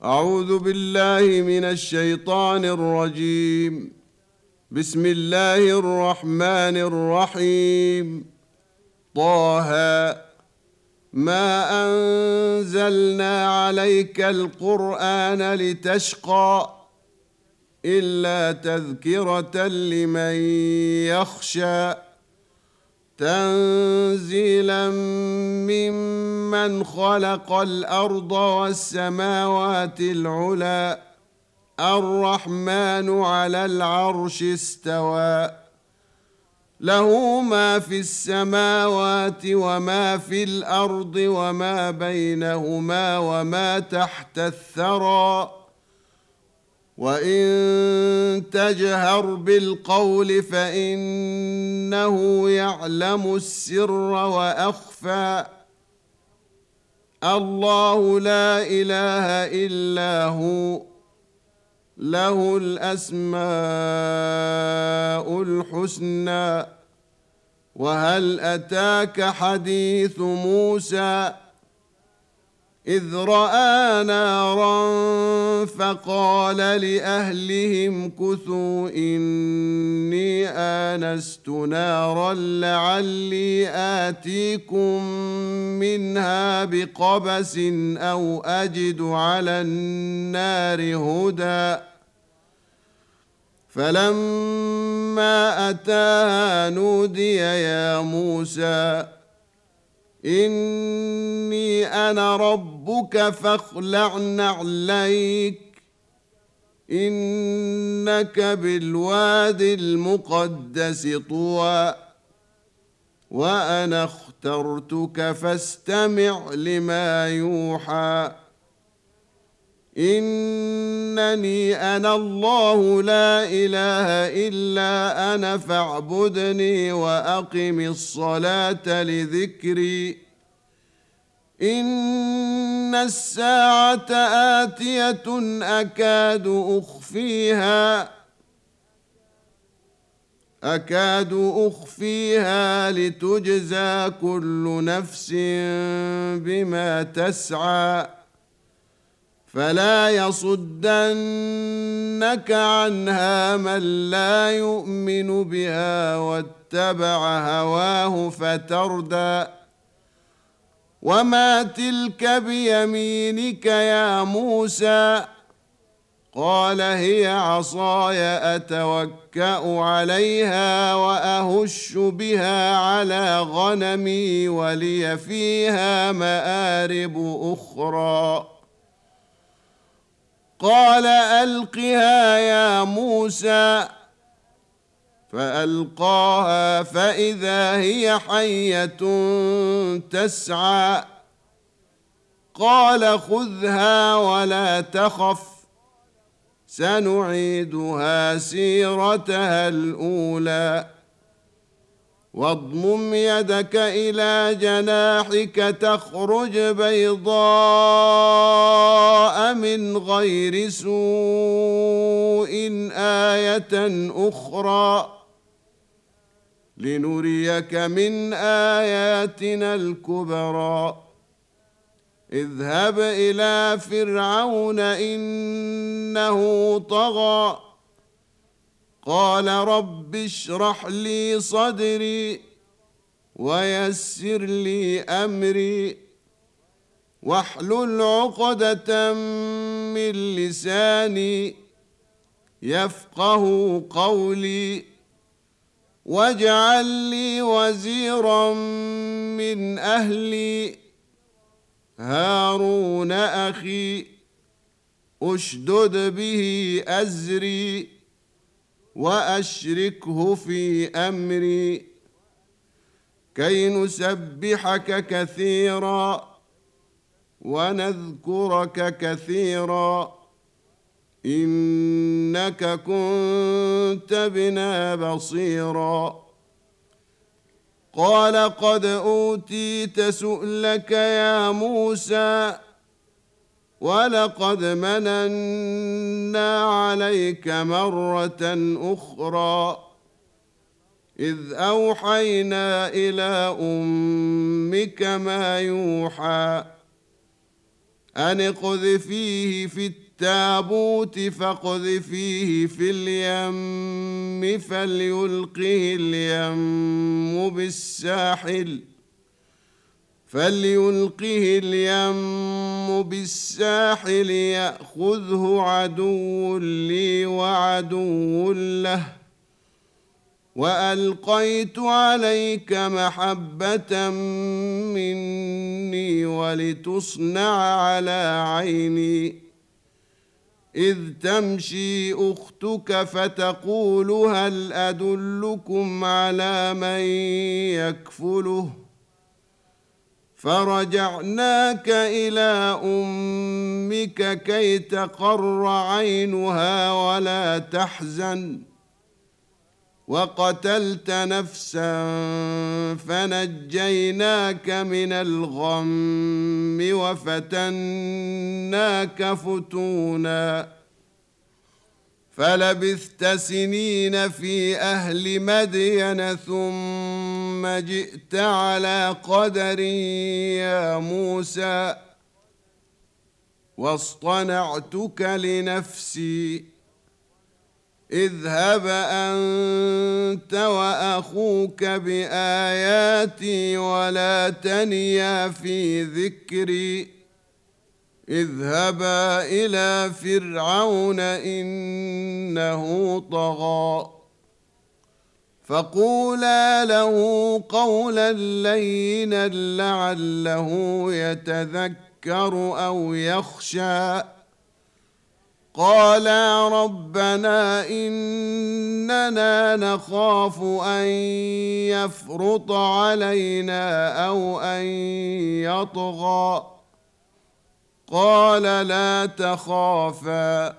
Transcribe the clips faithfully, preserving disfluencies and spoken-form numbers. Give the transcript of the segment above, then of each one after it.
أعوذ بالله من الشيطان الرجيم. بسم الله الرحمن الرحيم. طه ما أنزلنا عليك القرآن لتشقى إلا تذكرة لمن يخشى تنزيلا ممن خلق الأرض والسماوات العلى الرحمن على العرش استوى له ما في السماوات وما في الأرض وما بينهما وما تحت الثرى وإن تجهر بالقول فإنه يعلم السر وأخفى الله لا إله إلا هو له الأسماء الحسنى وهل أتاك حديث موسى إذ رأى نارا فقال لأهلهم كثوا إني آنست نارا لعلي آتيكم منها بقبس أو أجد على النار هدى فلما أتاها نودي يا موسى إني أنا ربك فاخلع نعليك إنك بالواد المقدس طوى وأنا اخترتك فاستمع لما يوحى إنني أنا الله لا إله إلا أنا فاعبدني وأقم الصلاة لذكري إن الساعة آتية أكاد أخفيها أكاد أخفيها لتجزى كل نفس بما تسعى فلا يصدنك عنها من لا يؤمن بها واتبع هواه فتردى وما تلك بيمينك يا موسى قال هي عصاي أتوكأ عليها وأهش بها على غنمي ولي فيها مآرب أخرى قال ألقها يا موسى فألقاها فإذا هي حية تسعى قال خذها ولا تخف سنعيدها سيرتها الأولى واضمم يدك إلى جناحك تخرج بيضاء من غير سوء آية أخرى لنريك من آياتنا الكبرى اذهب إلى فرعون إنه طغى قال رب اشرح لي صدري ويسر لي أمري واحلل عقدة من لساني يفقه قولي واجعل لي وزيرا من أهلي هارون أخي أشدد به أزري وأشركه في أمري كي نسبحك كثيرا ونذكرك كثيرا إنك كنت بنا بصيرا قال قد أوتيت سؤلك يا موسى ولقد مننا عليك مرة أخرى إذ أوحينا إلى أمك ما يوحى أن اقذفيه في التابوت فاقذفيه في اليم فليلقه اليم بالساحل فليلقه اليم بالساحل يأخذه عدو لي وعدو له وألقيت عليك محبة مني ولتصنع على عيني إذ تمشي أختك فتقول هل أدلكم على من يكفله فرجعناك إلى أمك كي تقر عينها ولا تحزن وقتلت نفسا فنجيناك من الغم وفتناك فتونا فلبثت سنين في أهل مدين ثم جئت على قدر يا موسى واصطنعتك لنفسي اذهب أنت وأخوك بآياتي ولا تنيا في ذكري اذهبا إلى فرعون إنه طغى فقولا له قولا لينا لعله يتذكر أو يخشى قالا ربنا إننا نخاف أن يفرط علينا أو أن يطغى قال لا تخافا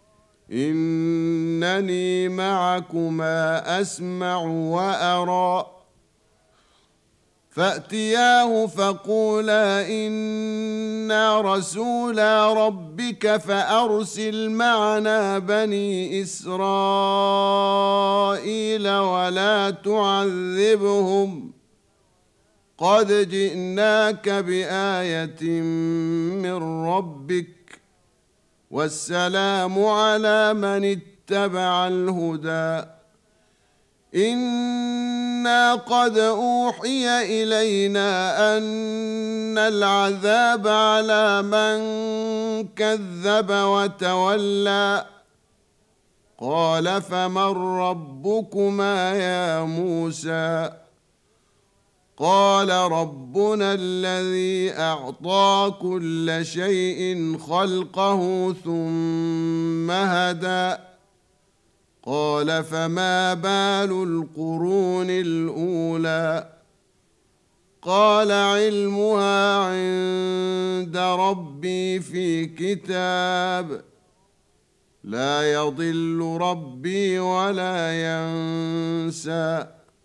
إنني معكما أسمع وأرى فأتياه فقولا إنا رسولا ربك فأرسل معنا بني إسرائيل ولا تعذبهم قد جئناك بآية من ربك والسلام على من اتبع الهدى إنا قد أوحي إلينا أن العذاب على من كذب وتولى قال فمن ربكما يا موسى قال ربنا الذي أعطى كل شيء خلقه ثم هدى قال فما بال القرون الأولى قال علمها عند ربي في كتاب لا يضل ربي ولا ينسى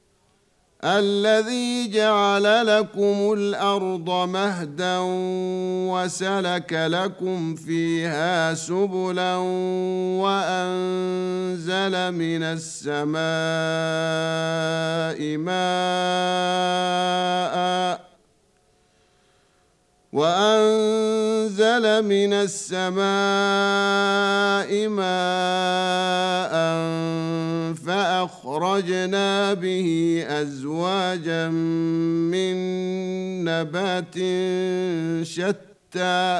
الذي جعل لكم الأرض مهدا وسلك لكم فيها سبلا وأنزل من السماء ماء وأنزل من السماء ماء فأخرجنا به أزواجا من نبات شتى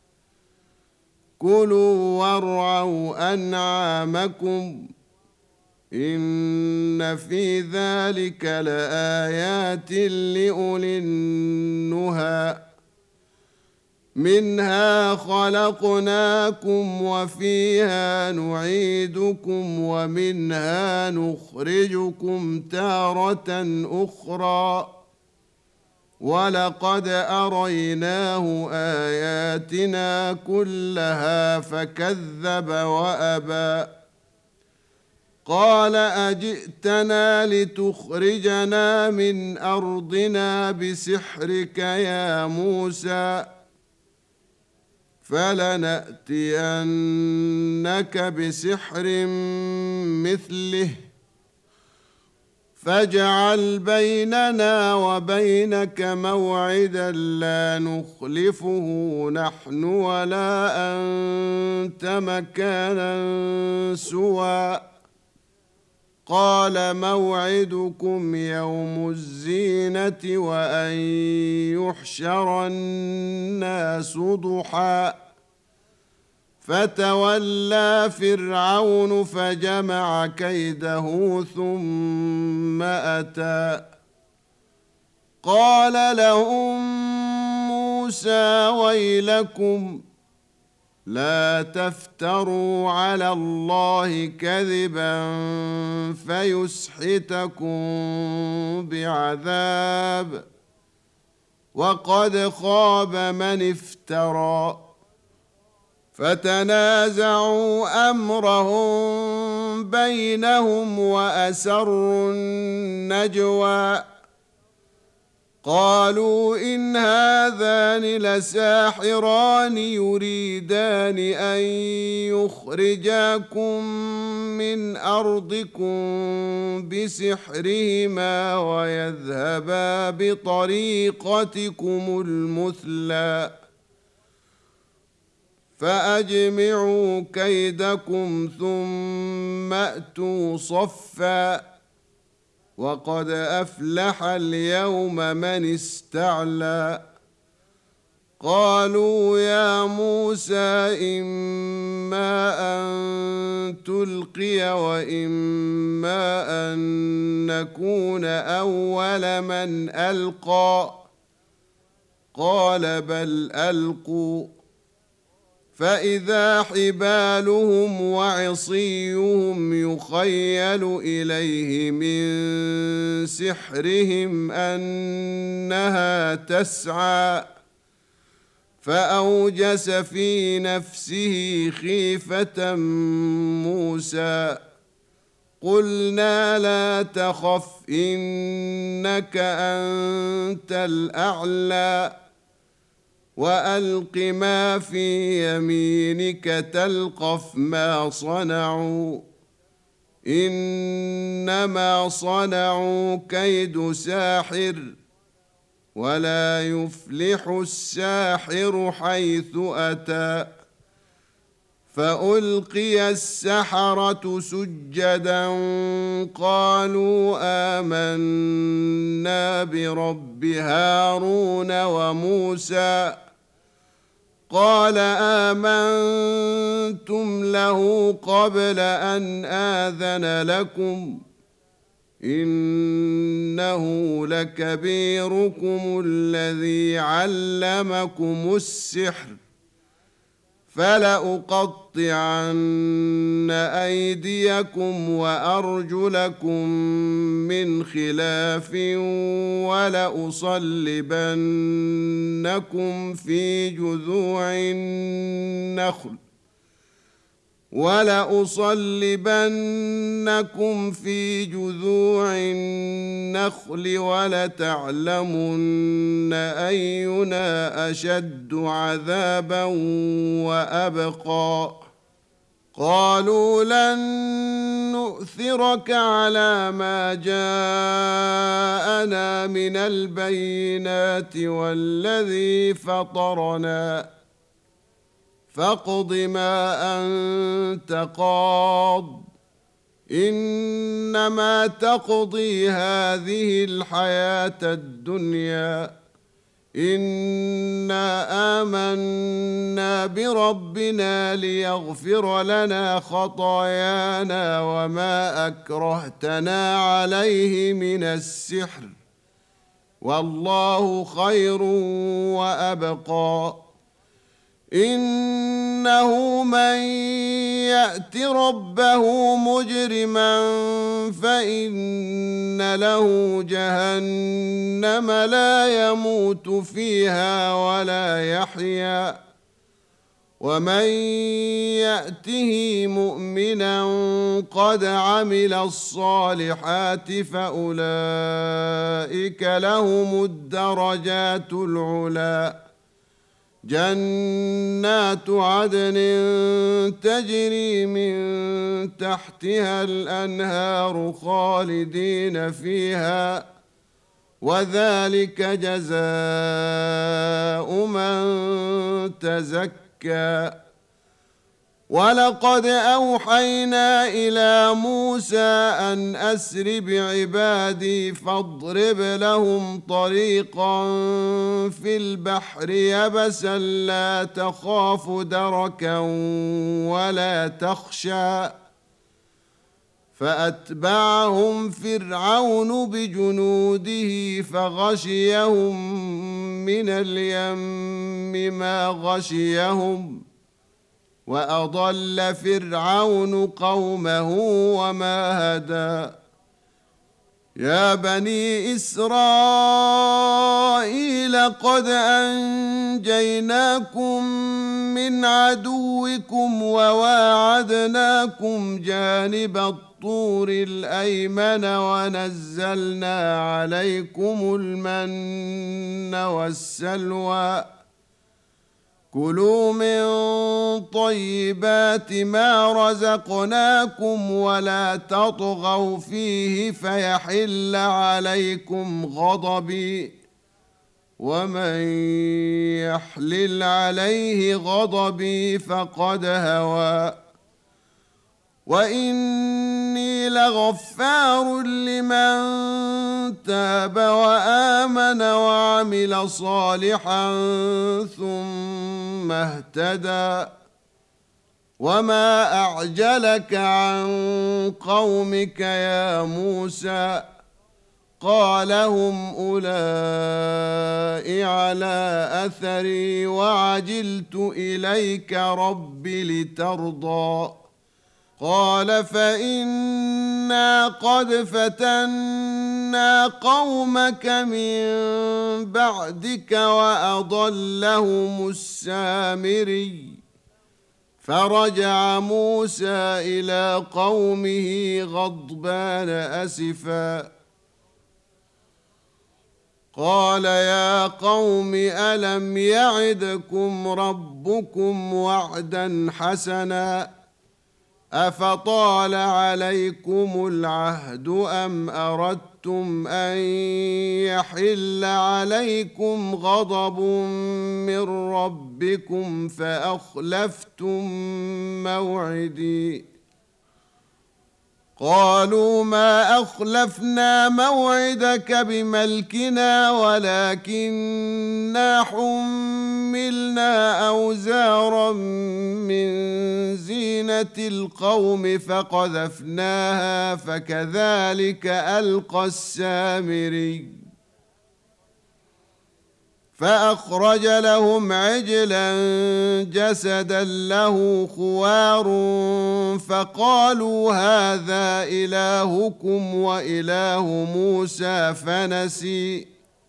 كلوا وارعوا أنعامكم إن في ذلك لآيات لأولي النهى منها خلقناكم وفيها نعيدكم ومنها نخرجكم تارة أخرى ولقد أريناه آياتنا كلها فكذب وأبى قال أجئتنا لتخرجنا من أرضنا بسحرك يا موسى فلنأتينك بسحر مثله فاجعل بيننا وبينك موعدا لا نخلفه نحن ولا أنت مكانا سوى. قال موعدكم يوم الزينة وأن يحشر الناس ضحى. فتولى فرعون فجمع كيده ثم أتى. قال لهم موسى ويلكم لا تفتروا على الله كذبا فيسحتكم بعذاب وقد خاب من افترى. فتنازعوا أمرهم بينهم وأسروا النجوى. قالوا إن هذان لساحران يريدان أن يخرجاكم من أرضكم بسحرهما ويذهبا بطريقتكم المثلى فأجمعوا كيدكم ثم أتوا صفا وقد أفلح اليوم من استعلى. قالوا يا موسى إما أن تلقي وإما أن نكون أول من ألقى. قال بل ألقوا. فإذا حبالهم وعصيهم يخيل إليه من سحرهم أنها تسعى. فأوجس في نفسه خيفة موسى. قلنا لا تخف إنك أنت الأعلى وألق ما في يمينك تلقف ما صنعوا إنما صنعوا كيد ساحر ولا يفلح الساحر حيث أتى. فألقي السحرة سجدا قالوا آمنا برب هارون وموسى. قال آمنتم له قبل أن آذن لكم إنه لكبيركم الذي علمكم السحر فلأقطعن أيديكم وأرجلكم من خلاف ولأصلبنكم في جذوع النخل ولأصلبنكم في جذوع النخل ولتعلمن أينا أشد عذابا وأبقى. قالوا لن نؤثرك على ما جاءنا من البينات والذي فطرنا فاقض ما أنت قاض إنما تقضي هذه الحياة الدنيا إنا آمنا بربنا ليغفر لنا خطايانا وما أكرهتنا عليه من السحر والله خير وأبقى. إنه من يأت ربه مجرما فإن له جهنم لا يموت فيها ولا يحيا ومن يأته مؤمنا قد عمل الصالحات فأولئك لهم الدرجات العلى جنات عدن تجري من تحتها الأنهار خالدين فيها وذلك جزاء من تزكى. ولقد أوحينا إلى موسى أن أسر بعبادي فاضرب لهم طريقا في البحر يبسا لا تخاف دركا ولا تخشى فأتبعهم فرعون بجنوده فغشيهم من اليم ما غشيهم وأضل فرعون قومه وما هدى. يا بني إسرائيل قد أنجيناكم من عدوكم وواعدناكم جانب الطور الأيمن ونزلنا عليكم المن والسلوى كلوا من طيبات ما رزقناكم ولا تطغوا فيه فيحل عليكم غضبي ومن يحلل عليه غضبي فقد هوى. وإني لغفار لمن تاب وآمن وعمل صالحا ثم اهتدى. وما أعجلك عن قومك يا موسى قال هم أولئك على أثري وعجلت إليك رب لترضى. قال فإنا قد فتنا قومك من بعدك وأضلهم السامري. فرجع موسى إلى قومه غضبان أسفا قال يا قوم ألم يعدكم ربكم وعدا حسنا أفطال عليكم العهد أم أردتم أن يحل عليكم غضب من ربكم فأخلفتم موعدي. قالوا ما أخلفنا موعدك بملكنا ولكننا حملنا أوزارا من زينة القوم فقذفناها فكذلك ألقى السامري. فأخرج لهم عجلا جسدا له خوار فقالوا هذا إلهكم وإله موسى فنسي.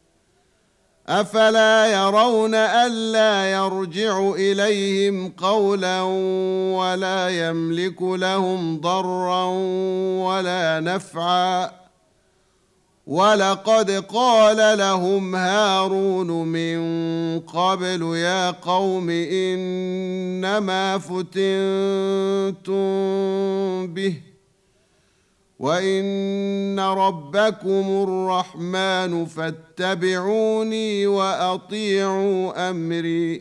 أفلا يرون ألا يرجع إليهم قولا ولا يملك لهم ضرا ولا نفعا. ولقد قال لهم هارون من قبل يا قوم إنما فتنتم به وإن ربكم الرحمن فاتبعوني وأطيعوا أمري.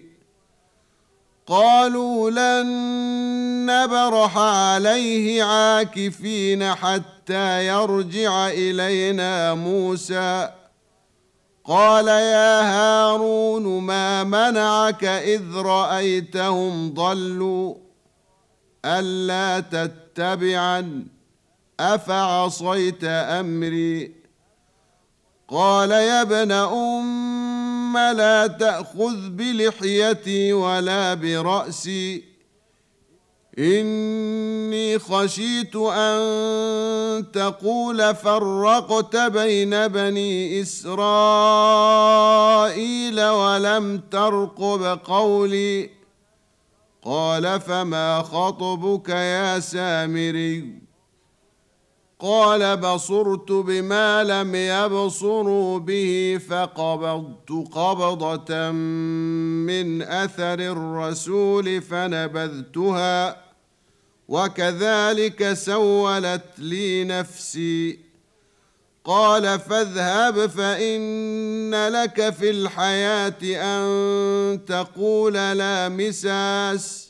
قالوا لن نبرح عليه عاكفين حتى يرجع إلينا موسى. قال يا هارون ما منعك إذ رأيتهم ضلوا ألا تتبعن أفعصيت أمري. قال يا ابن أم لا تأخذ بلحيتي ولا برأسي إني خشيت أن تقول فرقت بين بني إسرائيل ولم ترقب قولي. قال فما خطبك يا سامري. قال بصرت بما لم يبصروا به فقبضت قبضة من أثر الرسول فنبذتها وكذلك سولت لي نفسي. قال فاذهب فإن لك في الحياة أن تقول لا مساس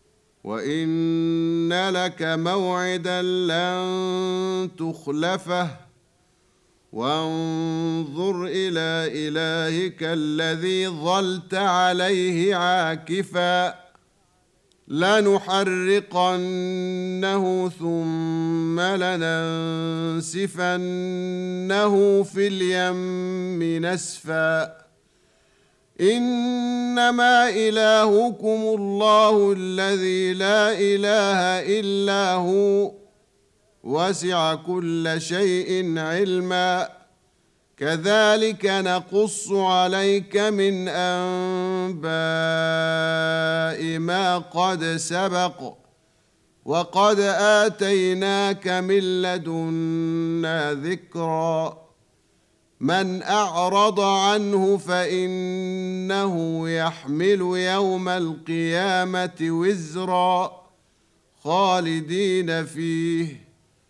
وإن لك موعدا لن تخلفه وانظر إلى إلهك الذي ظلت عليه عاكفا لنحرقنه ثم لننسفنه في اليم نسفا إنما إلهكم الله الذي لا إله إلا هو وسع كل شيء علما كذلك نقص عليك من أنباء ما قد سبق وقد آتيناك من لدنا ذكرا من أعرض عنه فإنه يحمل يوم القيامة وزرا خالدين فيه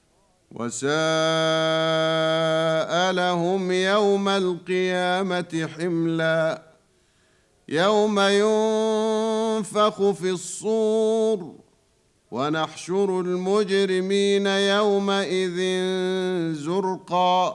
وساء لهم يوم القيامة حملا يوم ينفخ في الصور ونحشر المجرمين يومئذ زرقا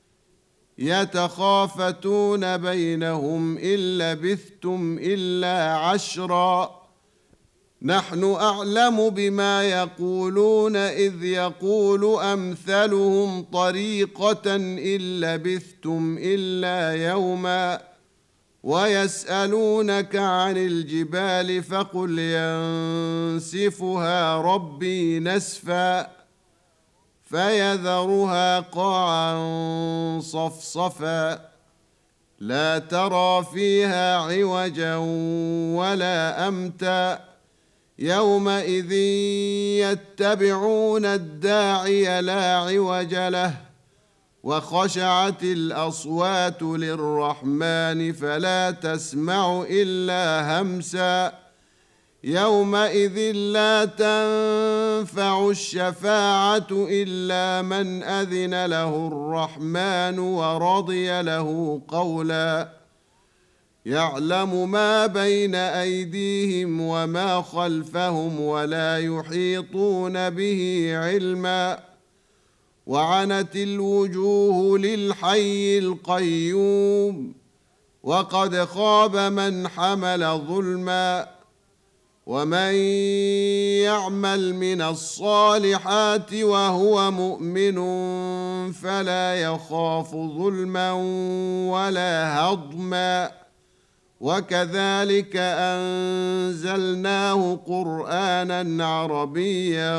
يتخافتون بينهم إن لبثتم إلا عشرا نحن أعلم بما يقولون إذ يقول أمثلهم طريقة إن لبثتم إلا يوما ويسألونك عن الجبال فقل ينسفها ربي نسفا فيذرها قاعا صفصفا لا ترى فيها عوجا ولا أمتا يومئذ يتبعون الداعي لا عوج له وخشعت الأصوات للرحمن فلا تسمع إلا همسا يومئذ لا تنفع الشفاعة إلا من أذن له الرحمن ورضي له قولا يعلم ما بين أيديهم وما خلفهم ولا يحيطون به علما وعنت الوجوه للحي القيوم وقد خاب من حمل ظلما ومن يعمل من الصالحات وهو مؤمن فلا يخاف ظلما ولا هضما وكذلك أنزلناه قرآنا عربيا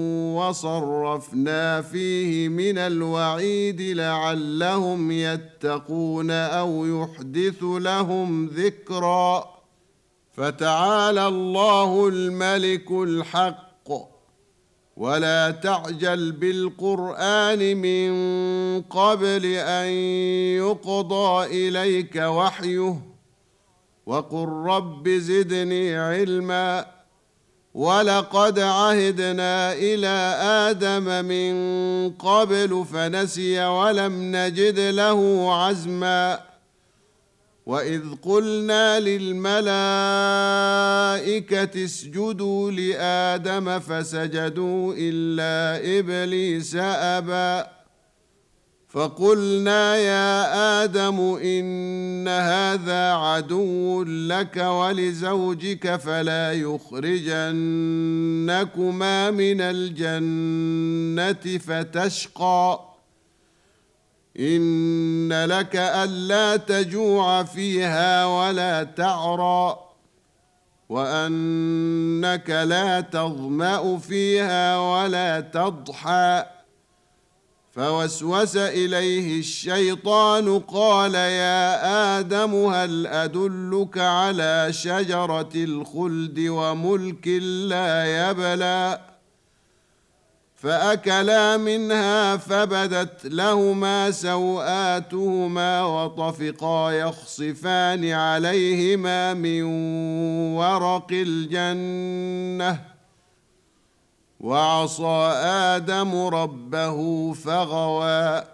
وصرفنا فيه من الوعيد لعلهم يتقون أو يحدث لهم ذكرا فتعالى الله الملك الحق ولا تعجل بالقرآن من قبل أن يقضى إليك وحيه وقل رب زدني علما ولقد عهدنا إلى آدم من قبل فنسي ولم نجد له عزما وإذ قلنا للملائكة اسجدوا لآدم فسجدوا إلا إبليس أبى فقلنا يا آدم إن هذا عدو لك ولزوجك فلا يخرجنكما من الجنة فتشقى إن لك ألا تجوع فيها ولا تعرى وأنك لا تظمأ فيها ولا تضحى فوسوس إليه الشيطان قال يا آدم هل أدلك على شجرة الخلد وملك لا يبلى فأكلا منها فبدت لهما سوآتهما وطفقا يخصفان عليهما من ورق الجنة وعصى آدم ربه فغوى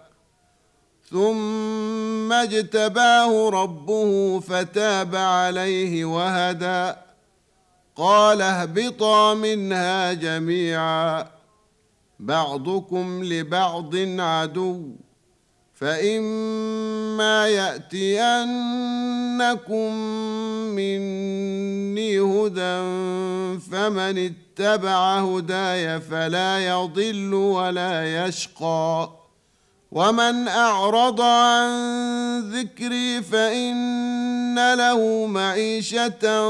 ثم اجتباه ربه فتاب عليه وهدى قال اهبطا منها جميعا بعضكم لبعض عدو فإما يأتينكم مني هدى فمن اتبع هداي فلا يضل ولا يشقى ومن أعرض عن ذكري فإن له معيشة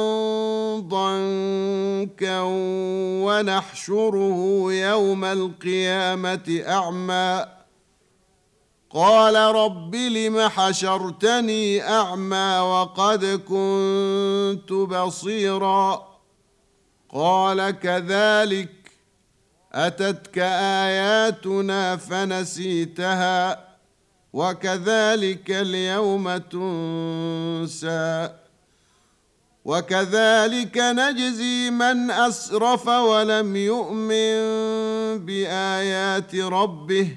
ضنكا ونحشره يوم القيامة أعمى قال رب لم حشرتني أعمى وقد كنت بصيرا قال كذلك أتتك آياتنا فنسيتها وكذلك اليوم تنسى وكذلك نجزي من أسرف ولم يؤمن بآيات ربه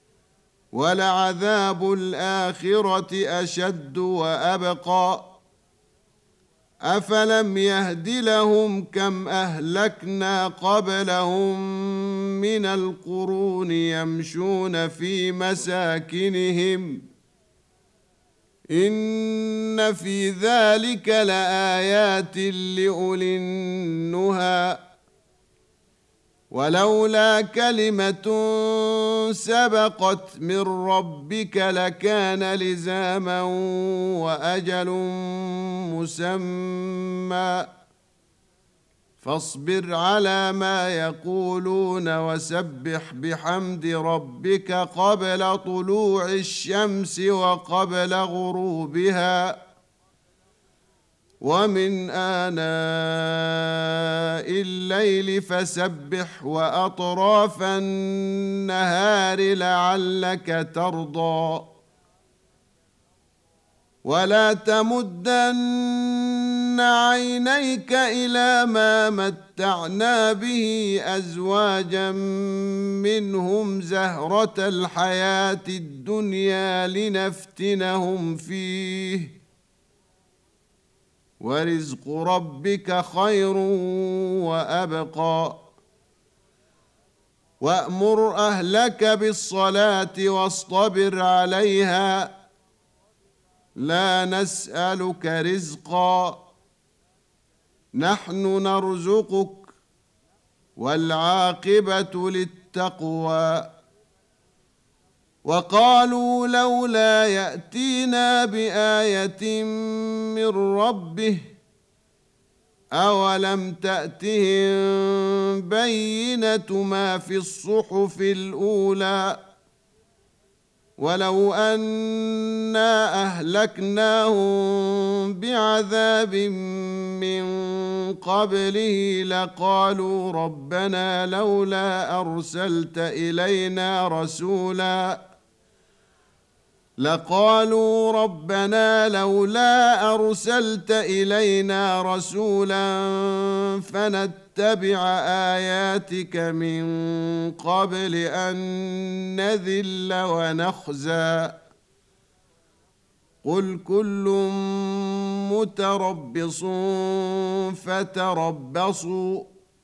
ولعذاب الآخرة أشد وأبقى أفلم يهد لهم كم أهلكنا قبلهم من القرون يمشون في مساكنهم إن في ذلك لآيات لأولي النهى ولولا كلمة سبقت من ربك لكان لزاما وأجل مسمى فاصبر على ما يقولون وسبح بحمد ربك قبل طلوع الشمس وقبل غروبها ومن آناء الليل فسبح وأطراف النهار لعلك ترضى ولا تمدن عينيك إلى ما متعنا به أزواجا منهم زهرة الحياة الدنيا لنفتنهم فيه ورزق ربك خير وأبقى وأمر أهلك بالصلاة واصطبر عليها لا نسألك رزقا نحن نرزقك والعاقبة للتقوى وقالوا لولا يأتينا بآية من ربه أولم تأتهم بينة ما في الصحف الأولى ولو أنا أهلكناهم بعذاب من قبله لقالوا ربنا لولا أرسلت إلينا رسولا لقالوا ربنا لولا أرسلت إلينا رسولا فنتبع آياتك من قبل أن نذل ونخزى قل كل متربص فتربصوا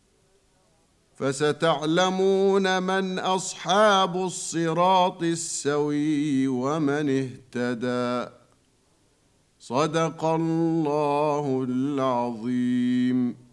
فستعلمون من أصحاب الصراط السوي ومن اهتدى صدق الله العظيم.